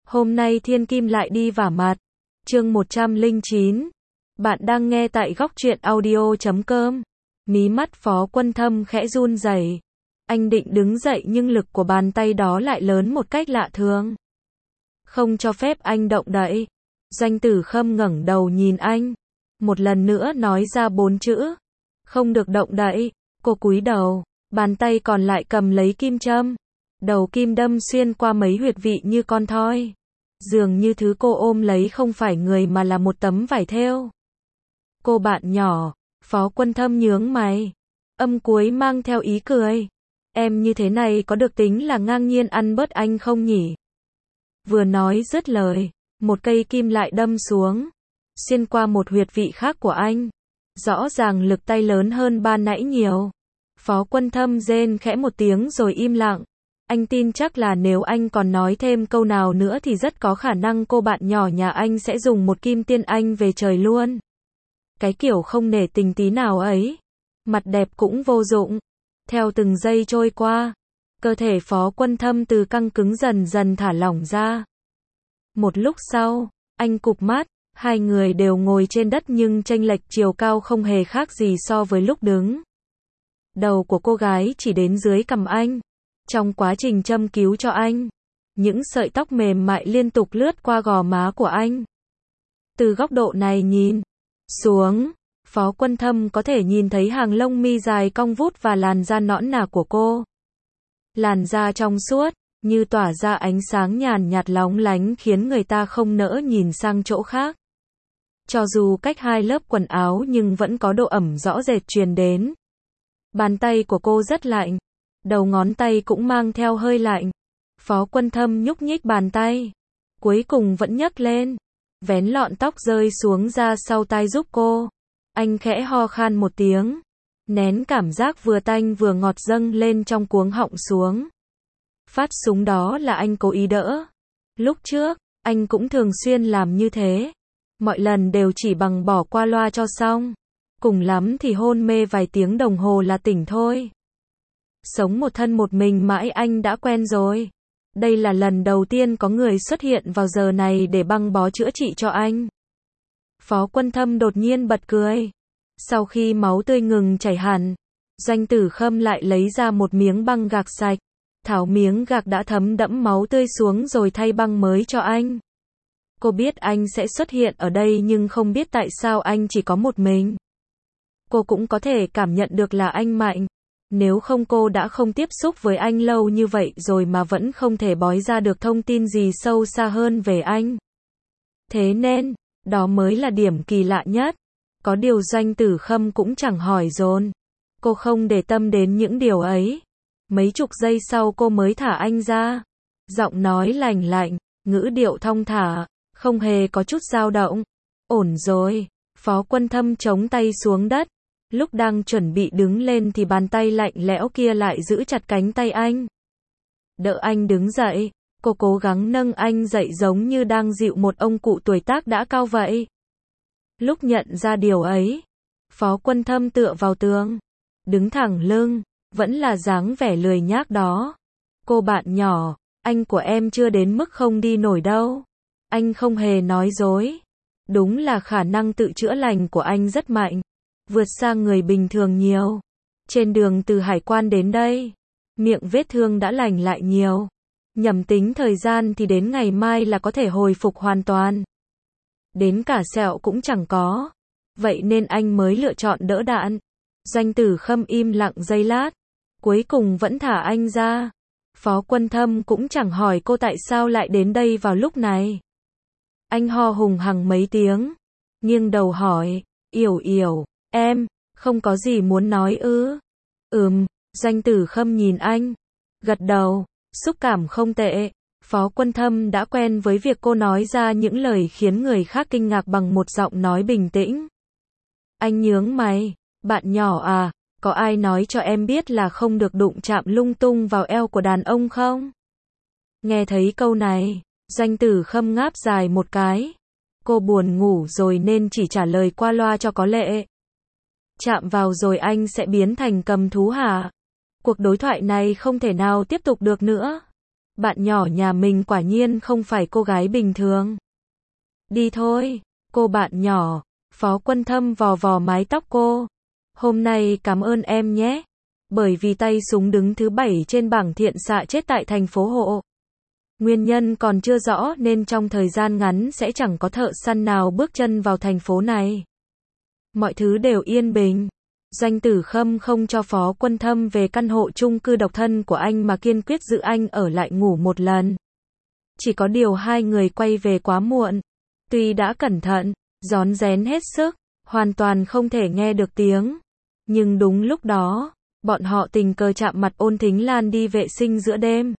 Hôm nay thiên kim lại đi vả mặt. Chương 109. Bạn đang nghe tại góc truyện audio.com. Mí mắt Phó Quân Thâm khẽ run rẩy. Anh định đứng dậy nhưng lực của bàn tay đó lại lớn một cách lạ thường. Không cho phép anh động đậy. Doanh Tử Khâm ngẩng đầu nhìn anh. Một lần nữa nói ra 4 chữ. Không được động đậy. Cô cúi đầu. Bàn tay còn lại cầm lấy kim châm. Đầu kim đâm xuyên qua mấy huyệt vị như con thoi. Dường như thứ cô ôm lấy không phải người mà là một tấm vải thêu. Cô bạn nhỏ. Phó Quân Thâm nhướng mày. Âm cuối mang theo ý cười. Em như thế này có được tính là ngang nhiên ăn bớt anh không nhỉ? Vừa nói dứt lời, một cây kim lại đâm xuống, xuyên qua một huyệt vị khác của anh. Rõ ràng lực tay lớn hơn ban nãy nhiều. Phó Quân Thâm rên khẽ một tiếng rồi im lặng. Anh tin chắc là nếu anh còn nói thêm câu nào nữa thì rất có khả năng cô bạn nhỏ nhà anh sẽ dùng một kim tiên anh về trời luôn. Cái kiểu không nể tình tí nào ấy. Mặt đẹp cũng vô dụng. Theo từng giây trôi qua, cơ thể Phó Quân Thâm từ căng cứng dần dần thả lỏng ra. Một lúc sau, anh cụp mắt, hai người đều ngồi trên đất nhưng chênh lệch chiều cao không hề khác gì so với lúc đứng. Đầu của cô gái chỉ đến dưới cằm anh. Trong quá trình châm cứu cho anh, những sợi tóc mềm mại liên tục lướt qua gò má của anh. Từ góc độ này nhìn xuống, Phó Quân Thâm có thể nhìn thấy hàng lông mi dài cong vút và làn da nõn nà của cô. Làn da trong suốt, như tỏa ra ánh sáng nhàn nhạt lóng lánh khiến người ta không nỡ nhìn sang chỗ khác. Cho dù cách hai lớp quần áo nhưng vẫn có độ ẩm rõ rệt truyền đến. Bàn tay của cô rất lạnh. Đầu ngón tay cũng mang theo hơi lạnh. Phó Quân Thâm nhúc nhích bàn tay. Cuối cùng vẫn nhấc lên. Vén lọn tóc rơi xuống ra sau tai giúp cô. Anh khẽ ho khan một tiếng. Nén cảm giác vừa tanh vừa ngọt dâng lên trong cuống họng xuống. Phát súng đó là anh cố ý đỡ. Lúc trước, anh cũng thường xuyên làm như thế. Mọi lần đều chỉ bằng bỏ qua loa cho xong. Cùng lắm thì hôn mê vài tiếng đồng hồ là tỉnh thôi. Sống một thân một mình mãi anh đã quen rồi. Đây là lần đầu tiên có người xuất hiện vào giờ này để băng bó chữa trị cho anh. Phó Quân Thâm đột nhiên bật cười. Sau khi máu tươi ngừng chảy hẳn, Doanh Tử Khâm lại lấy ra một miếng băng gạc sạch. Tháo miếng gạc đã thấm đẫm máu tươi xuống rồi thay băng mới cho anh. Cô biết anh sẽ xuất hiện ở đây nhưng không biết tại sao anh chỉ có một mình. Cô cũng có thể cảm nhận được là anh mạnh. Nếu không cô đã không tiếp xúc với anh lâu như vậy rồi mà vẫn không thể bói ra được thông tin gì sâu xa hơn về anh. Thế nên, đó mới là điểm kỳ lạ nhất. Có điều Doanh Tử Khâm cũng chẳng hỏi dồn. Cô không để tâm đến những điều ấy. Mấy chục giây sau cô mới thả anh ra. Giọng nói lành lạnh, ngữ điệu thong thả, không hề có chút dao động. Ổn rồi. Phó Quân Thâm chống tay xuống đất. Lúc đang chuẩn bị đứng lên thì bàn tay lạnh lẽo kia lại giữ chặt cánh tay anh. Đỡ anh đứng dậy, cô cố gắng nâng anh dậy giống như đang dịu một ông cụ tuổi tác đã cao vậy. Lúc nhận ra điều ấy, Phó Quân Thâm tựa vào tường, đứng thẳng lưng, vẫn là dáng vẻ lười nhác đó. Cô bạn nhỏ, anh của em chưa đến mức không đi nổi đâu. Anh không hề nói dối. Đúng là khả năng tự chữa lành của anh rất mạnh. Vượt xa người bình thường nhiều. Trên đường từ hải quan đến đây, miệng vết thương đã lành lại nhiều. Nhầm tính thời gian thì đến ngày mai là có thể hồi phục hoàn toàn. Đến cả sẹo cũng chẳng có. Vậy nên anh mới lựa chọn đỡ đạn. Doanh Tử Khâm im lặng giây lát. Cuối cùng vẫn thả anh ra. Phó Quân Thâm cũng chẳng hỏi cô tại sao lại đến đây vào lúc này. Anh ho hùng hằng mấy tiếng. Nghiêng đầu hỏi, Yểu, em, không có gì muốn nói ư? Doanh Tử Khâm nhìn anh. Gật đầu, xúc cảm không tệ. Phó Quân Thâm đã quen với việc cô nói ra những lời khiến người khác kinh ngạc bằng một giọng nói bình tĩnh. Anh nhướng mày, bạn nhỏ à, có ai nói cho em biết là không được đụng chạm lung tung vào eo của đàn ông không? Nghe thấy câu này, Doanh Tử Khâm ngáp dài một cái. Cô buồn ngủ rồi nên chỉ trả lời qua loa cho có lệ. Chạm vào rồi anh sẽ biến thành cầm thú hả? Cuộc đối thoại này không thể nào tiếp tục được nữa. Bạn nhỏ nhà mình quả nhiên không phải cô gái bình thường. Đi thôi, cô bạn nhỏ. Phó Quân Thâm vò vò mái tóc cô. Hôm nay cảm ơn em nhé. Bởi vì tay súng đứng thứ 7 trên bảng thiện xạ chết tại thành phố Hộ. Nguyên nhân còn chưa rõ nên trong thời gian ngắn sẽ chẳng có thợ săn nào bước chân vào thành phố này. Mọi thứ đều yên bình. Doanh Tử Khâm không cho Phó Quân Thâm về căn hộ chung cư độc thân của anh mà kiên quyết giữ anh ở lại ngủ một lần. Chỉ có điều hai người quay về quá muộn. Tuy đã cẩn thận, rón rén hết sức, hoàn toàn không thể nghe được tiếng. Nhưng đúng lúc đó, bọn họ tình cờ chạm mặt Ôn Thính Lan đi vệ sinh giữa đêm.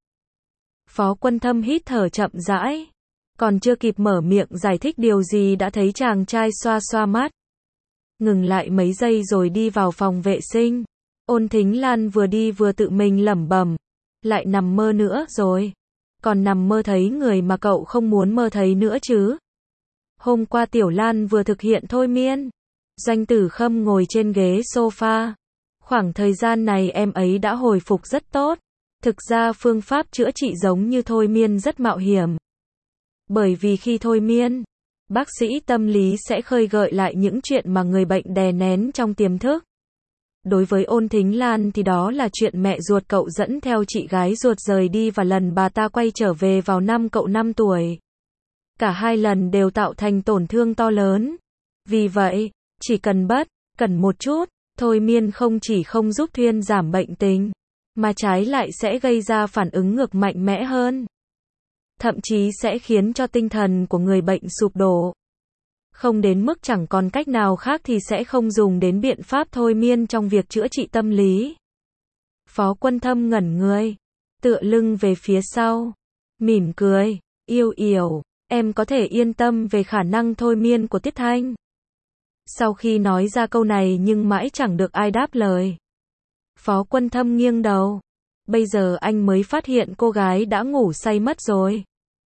Phó Quân Thâm hít thở chậm rãi. Còn chưa kịp mở miệng giải thích điều gì đã thấy chàng trai xoa xoa mắt. Ngừng lại mấy giây rồi đi vào phòng vệ sinh. Ôn Thính Lan vừa đi vừa tự mình lẩm bẩm. Lại nằm mơ nữa rồi. Còn nằm mơ thấy người mà cậu không muốn mơ thấy nữa chứ. Hôm qua Tiểu Lan vừa thực hiện thôi miên. Doanh Tử Khâm ngồi trên ghế sofa. Khoảng thời gian này em ấy đã hồi phục rất tốt. Thực ra phương pháp chữa trị giống như thôi miên rất mạo hiểm. Bởi vì khi thôi miên, bác sĩ tâm lý sẽ khơi gợi lại những chuyện mà người bệnh đè nén trong tiềm thức. Đối với Ôn Thính Lan thì đó là chuyện mẹ ruột cậu dẫn theo chị gái ruột rời đi và lần bà ta quay trở về vào năm cậu 5 tuổi. Cả hai lần đều tạo thành tổn thương to lớn. Vì vậy, chỉ cần một chút, thôi miên không chỉ không giúp thuyên giảm bệnh tình, mà trái lại sẽ gây ra phản ứng ngược mạnh mẽ hơn. Thậm chí sẽ khiến cho tinh thần của người bệnh sụp đổ. Không đến mức chẳng còn cách nào khác thì sẽ không dùng đến biện pháp thôi miên trong việc chữa trị tâm lý. Phó Quân Thâm ngẩn người, tựa lưng về phía sau, mỉm cười, yêu yểu, em có thể yên tâm về khả năng thôi miên của Tiết Thanh. Sau khi nói ra câu này nhưng mãi chẳng được ai đáp lời. Phó Quân Thâm nghiêng đầu. Bây giờ anh mới phát hiện cô gái đã ngủ say mất rồi.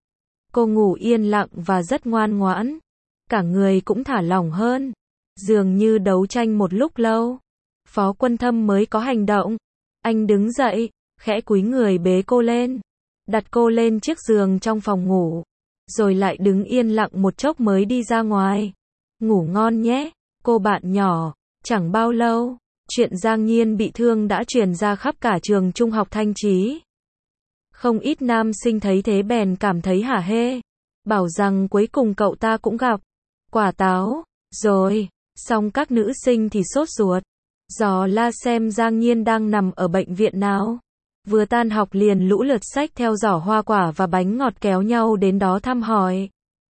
Cô ngủ yên lặng và rất ngoan ngoãn. Cả người cũng thả lỏng hơn. Dường như đấu tranh một lúc lâu. Phó Quân Thâm mới có hành động. Anh đứng dậy, khẽ cúi người bế cô lên. Đặt cô lên chiếc giường trong phòng ngủ. Rồi lại đứng yên lặng một chốc mới đi ra ngoài. Ngủ ngon nhé, cô bạn nhỏ. Chẳng bao lâu, chuyện Giang Nhiên bị thương đã truyền ra khắp cả trường trung học Thanh Chí. Không ít nam sinh thấy thế bèn cảm thấy hả hê. Bảo rằng cuối cùng cậu ta cũng gặp quả táo, rồi. Xong các nữ sinh thì sốt ruột. Dò la xem Giang Nhiên đang nằm ở bệnh viện nào. Vừa tan học liền lũ lượt xách theo giỏ hoa quả và bánh ngọt kéo nhau đến đó thăm hỏi.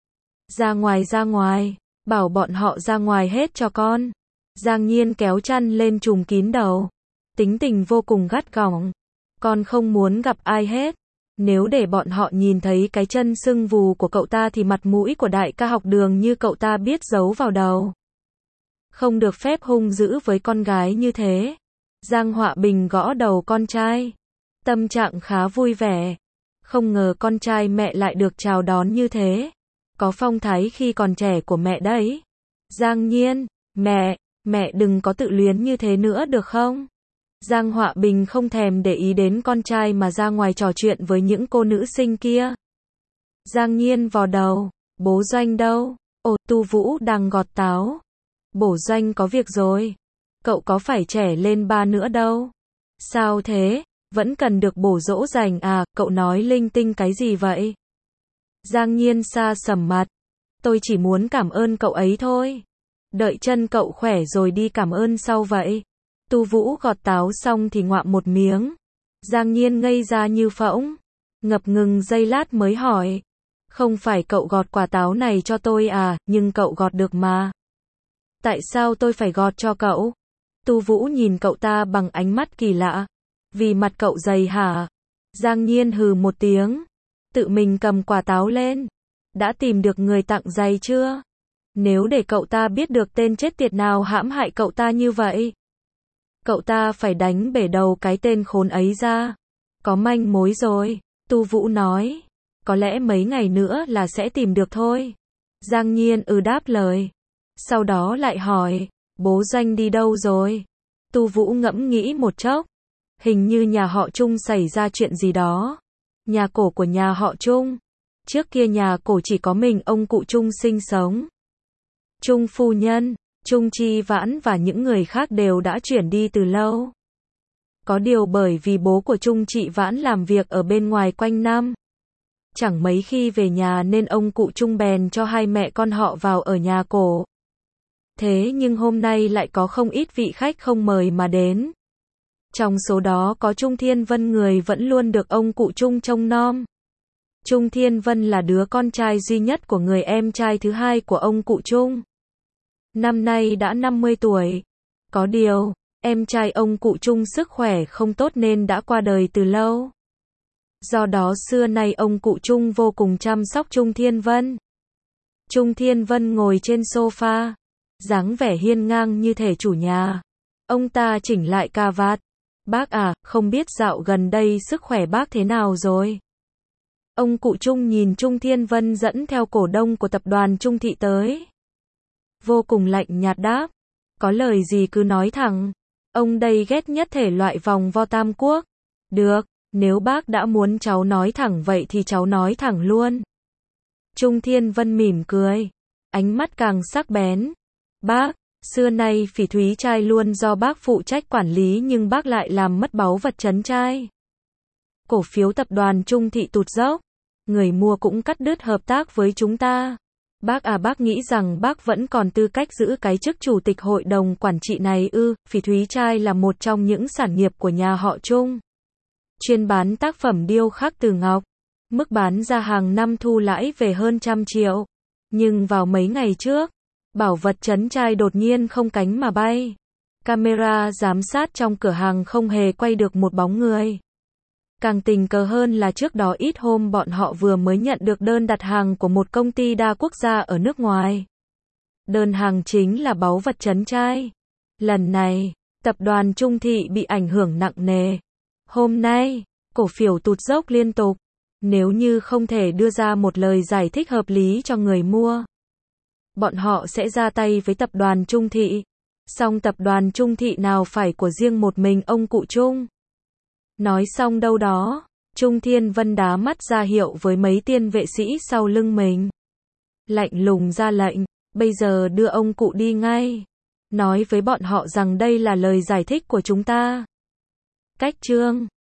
Ra ngoài, bảo bọn họ ra ngoài hết cho con. Giang Nhiên kéo chăn lên trùm kín đầu. Tính tình vô cùng gắt gỏng. Con không muốn gặp ai hết. Nếu để bọn họ nhìn thấy cái chân sưng vù của cậu ta thì mặt mũi của đại ca học đường như cậu ta biết giấu vào đầu. Không được phép hung dữ với con gái như thế. Giang Họa Bình gõ đầu con trai. Tâm trạng khá vui vẻ. Không ngờ con trai mẹ lại được chào đón như thế. Có phong thái khi còn trẻ của mẹ đấy. Giang Nhiên, mẹ đừng có tự luyến như thế nữa được không? Giang Họa Bình không thèm để ý đến con trai mà ra ngoài trò chuyện với những cô nữ sinh kia. Giang Nhiên vò đầu, bố Doanh đâu? Ồ, Tu Vũ đang gọt táo. Bố Doanh có việc rồi. Cậu có phải trẻ lên 3 nữa đâu. Sao thế? Vẫn cần được bổ dỗ dành à, cậu nói linh tinh cái gì vậy? Giang Nhiên xa sầm mặt. Tôi chỉ muốn cảm ơn cậu ấy thôi. Đợi chân cậu khỏe rồi đi cảm ơn sau vậy. Tu Vũ gọt táo xong thì ngoạm một miếng. Giang Nhiên ngây ra như phỗng. Ngập ngừng giây lát mới hỏi. Không phải cậu gọt quả táo này cho tôi à, nhưng cậu gọt được mà. Tại sao tôi phải gọt cho cậu? Tu Vũ nhìn cậu ta bằng ánh mắt kỳ lạ. Vì mặt cậu dày hả? Giang Nhiên hừ một tiếng. Tự mình cầm quả táo lên. Đã tìm được người tặng giày chưa? Nếu để cậu ta biết được tên chết tiệt nào hãm hại cậu ta như vậy, cậu ta phải đánh bể đầu cái tên khốn ấy ra. Có manh mối rồi, Tu Vũ nói. Có lẽ mấy ngày nữa là sẽ tìm được thôi. Giang Nhiên đáp lời. Sau đó lại hỏi, bố Doanh đi đâu rồi? Tu Vũ ngẫm nghĩ một chốc. Hình như nhà họ Trung xảy ra chuyện gì đó. nhà cổ của nhà họ Trung. Trước kia nhà cổ chỉ có mình ông cụ Trung sinh sống. Trung phu nhân, Trung Chi Vãn và những người khác đều đã chuyển đi từ lâu. Có điều bởi vì bố của Trung Chị Vãn làm việc ở bên ngoài quanh năm, chẳng mấy khi về nhà nên ông cụ Trung bèn cho hai mẹ con họ vào ở nhà cổ. Thế nhưng hôm nay lại có không ít vị khách không mời mà đến. Trong số đó có Trung Thiên Vân, người vẫn luôn được ông cụ Trung trông nom. Trung Thiên Vân là đứa con trai duy nhất của người em trai thứ hai của ông cụ Trung. Năm nay đã 50 tuổi. Có điều, em trai ông cụ Trung sức khỏe không tốt nên đã qua đời từ lâu. Do đó xưa nay ông cụ Trung vô cùng chăm sóc Trung Thiên Vân. Trung Thiên Vân ngồi trên sofa, dáng vẻ hiên ngang như thể chủ nhà. Ông ta chỉnh lại cà vạt. Bác à, không biết dạo gần đây sức khỏe bác thế nào rồi? Ông cụ Trung nhìn Trung Thiên Vân dẫn theo cổ đông của tập đoàn Trung Thị tới. Vô cùng lạnh nhạt đáp. Có lời gì cứ nói thẳng. Ông đây ghét nhất thể loại vòng vo tam quốc. Được, nếu bác đã muốn cháu nói thẳng vậy thì cháu nói thẳng luôn. Trung Thiên Vân mỉm cười, ánh mắt càng sắc bén. Bác, xưa nay Phỉ Thúy Trai luôn do bác phụ trách quản lý nhưng bác lại làm mất báu vật trấn trai. Cổ phiếu tập đoàn Trung Thị tụt dốc, người mua cũng cắt đứt hợp tác với chúng ta. Bác à, bác nghĩ rằng bác vẫn còn tư cách giữ cái chức chủ tịch hội đồng quản trị này ư? Phỉ Thúy Trai là một trong những sản nghiệp của nhà họ Trung, chuyên bán tác phẩm điêu khắc từ ngọc. Mức bán ra hàng năm thu lãi về hơn 100 triệu. Nhưng vào mấy ngày trước, bảo vật trấn trai đột nhiên không cánh mà bay. Camera giám sát trong cửa hàng không hề quay được một bóng người. Càng tình cờ hơn là trước đó ít hôm bọn họ vừa mới nhận được đơn đặt hàng của một công ty đa quốc gia ở nước ngoài. Đơn hàng chính là báu vật trấn trai. Lần này, tập đoàn Trung Thị bị ảnh hưởng nặng nề. Hôm nay, cổ phiếu tụt dốc liên tục. Nếu như không thể đưa ra một lời giải thích hợp lý cho người mua, bọn họ sẽ ra tay với tập đoàn Trung Thị. Song tập đoàn Trung Thị nào phải của riêng một mình ông cụ Trung. Nói xong đâu đó, Trung Thiên Vân đá mắt ra hiệu với mấy tiên vệ sĩ sau lưng mình. Lạnh lùng ra lệnh, bây giờ đưa ông cụ đi ngay. Nói với bọn họ rằng đây là lời giải thích của chúng ta. Cách chương